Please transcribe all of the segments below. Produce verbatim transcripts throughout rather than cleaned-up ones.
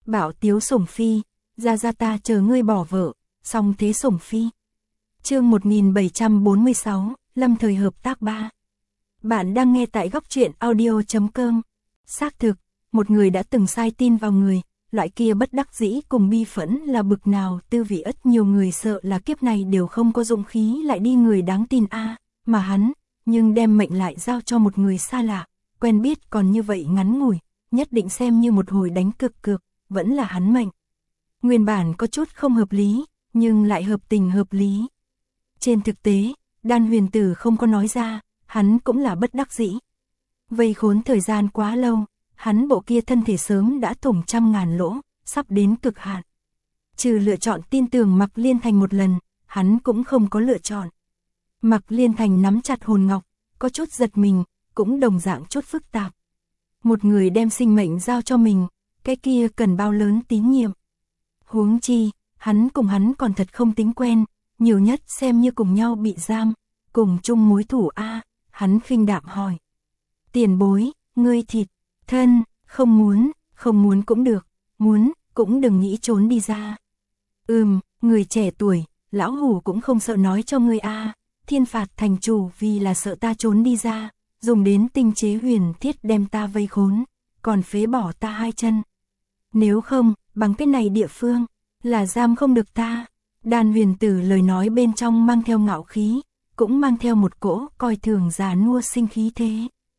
Bảo tiếu sủng phi, ra ra ta chờ ngươi bỏ vợ, song thế sủng phi. Chương một nghìn bảy trăm bốn mươi sáu, lâm thời hợp tác ba. Bạn đang nghe tại góc truyện audio chấm com. Xác thực, một người đã từng sai tin vào người, loại kia bất đắc dĩ cùng bi phẫn là bực nào, tư vị ất nhiều người sợ là kiếp này đều không có dũng khí lại đi người đáng tin a, mà hắn, nhưng đem mệnh lại giao cho một người xa lạ, quen biết còn như vậy ngắn ngủi, nhất định xem như một hồi đánh cực cược, vẫn là hắn mệnh. Nguyên bản có chút không hợp lý, nhưng lại hợp tình hợp lý. Trên thực tế, Đan Huyền Tử không có nói ra, hắn cũng là bất đắc dĩ. Vây khốn thời gian quá lâu, hắn bộ kia thân thể sớm đã thủng trăm ngàn lỗ, sắp đến cực hạn. Trừ lựa chọn tin tưởng Mạc Liên Thành một lần, hắn cũng không có lựa chọn. Mạc Liên Thành nắm chặt hồn ngọc, có chút giật mình, cũng đồng dạng chút phức tạp. Một người đem sinh mệnh giao cho mình, cái kia cần bao lớn tín nhiệm. Huống chi, hắn cùng hắn còn thật không tính quen, nhiều nhất xem như cùng nhau bị giam, cùng chung mối thủ a. Hắn khinh đạm hỏi. Tiền bối, ngươi thịt, thân, không muốn, không muốn cũng được, muốn, cũng đừng nghĩ trốn đi ra. Ừm, người trẻ tuổi, lão hủ cũng không sợ nói cho ngươi a. Thiên phạt thành chủ vì là sợ ta trốn đi ra, dùng đến tinh chế huyền thiết đem ta vây khốn, còn phế bỏ ta hai chân. Nếu không, bằng cái này địa phương, là giam không được ta. Đan Huyền Tử lời nói bên trong mang theo ngạo khí, cũng mang theo một cỗ coi thường già nua sinh khí thế.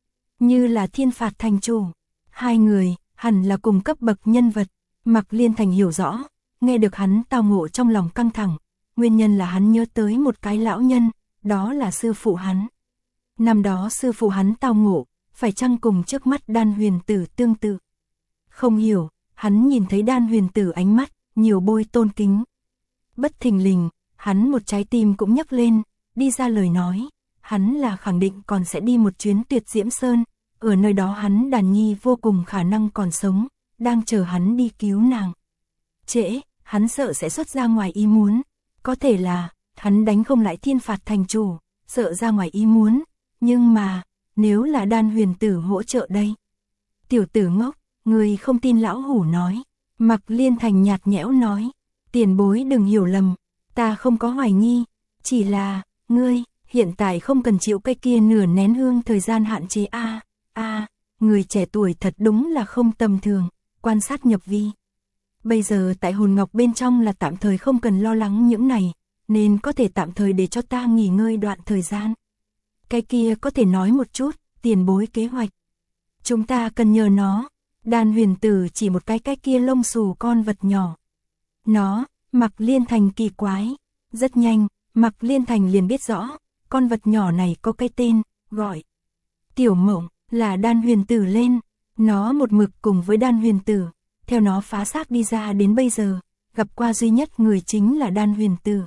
Như là thiên phạt thành chủ, hai người, hẳn là cùng cấp bậc nhân vật. Mạc Liên Thành hiểu rõ, nghe được hắn tao ngộ trong lòng căng thẳng, nguyên nhân là hắn nhớ tới một cái lão nhân, đó là sư phụ hắn. Năm đó sư phụ hắn tao ngộ, phải chăng cùng trước mắt Đan Huyền Tử tương tự. Không hiểu, hắn nhìn thấy Đan Huyền Tử ánh mắt, nhiều bôi tôn kính. Bất thình lình, hắn một trái tim cũng nhấc lên, đi ra lời nói, hắn là khẳng định còn sẽ đi một chuyến Tuyệt Diễm Sơn, ở nơi đó hắn đàn nhi vô cùng khả năng còn sống, đang chờ hắn đi cứu nàng. Trễ, hắn sợ sẽ xuất ra ngoài ý muốn, có thể là, hắn đánh không lại thiên phạt thành chủ, sợ ra ngoài ý muốn, nhưng mà, nếu là Đan Huyền Tử hỗ trợ đây. Tiểu tử ngốc, người không tin lão hủ nói, Mạc Liên Thành nhạt nhẽo nói, tiền bối đừng hiểu lầm, ta không có hoài nghi, chỉ là, ngươi, hiện tại không cần chịu cái kia nửa nén hương thời gian hạn chế a. A, người trẻ tuổi thật đúng là không tầm thường, quan sát nhập vi. Bây giờ tại hồn ngọc bên trong là tạm thời không cần lo lắng những này, nên có thể tạm thời để cho ta nghỉ ngơi đoạn thời gian. Cái kia có thể nói một chút, tiền bối kế hoạch. Chúng ta cần nhờ nó. Đan Huyền Tử chỉ một cái cái kia lông xù con vật nhỏ. Nó, Mạc Liên Thành kỳ quái. Rất nhanh, Mạc Liên Thành liền biết rõ, con vật nhỏ này có cái tên, gọi Tiểu Mộng, là Đan Huyền Tử lên. Nó một mực cùng với Đan Huyền Tử, theo nó phá xác đi ra đến bây giờ, gặp qua duy nhất người chính là Đan Huyền Tử.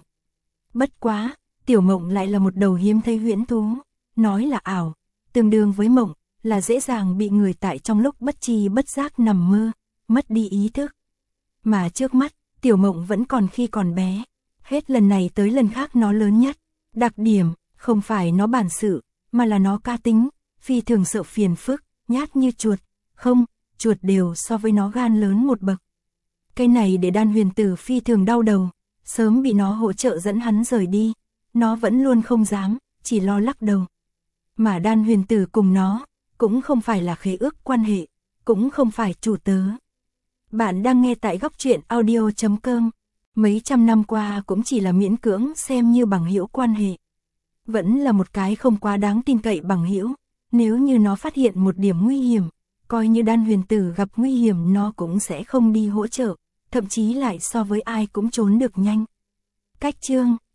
Bất quá, Tiểu Mộng lại là một đầu hiếm thấy huyễn thú, nói là ảo, tương đương với mộng, là dễ dàng bị người tại trong lúc bất tri bất giác nằm mơ, mất đi ý thức. Mà trước mắt, Tiểu Mộng vẫn còn khi còn bé, hết lần này tới lần khác nó lớn nhất. Đặc điểm, không phải nó bản sự, mà là nó ca tính, phi thường sợ phiền phức, nhát như chuột, không, chuột đều so với nó gan lớn một bậc. Cái này để Đan Huyền Tử phi thường đau đầu, sớm bị nó hỗ trợ dẫn hắn rời đi, nó vẫn luôn không dám, chỉ lo lắc đầu. Mà Đan Huyền Tử cùng nó, cũng không phải là khế ước quan hệ, cũng không phải chủ tớ. Bạn đang nghe tại góc truyện audio chấm com. Mấy trăm năm qua cũng chỉ là miễn cưỡng xem như bằng hữu quan hệ. Vẫn là một cái không quá đáng tin cậy bằng hữu. Nếu như nó phát hiện một điểm nguy hiểm, coi như Đan Huyền Tử gặp nguy hiểm nó cũng sẽ không đi hỗ trợ, thậm chí lại so với ai cũng trốn được nhanh. Cách chương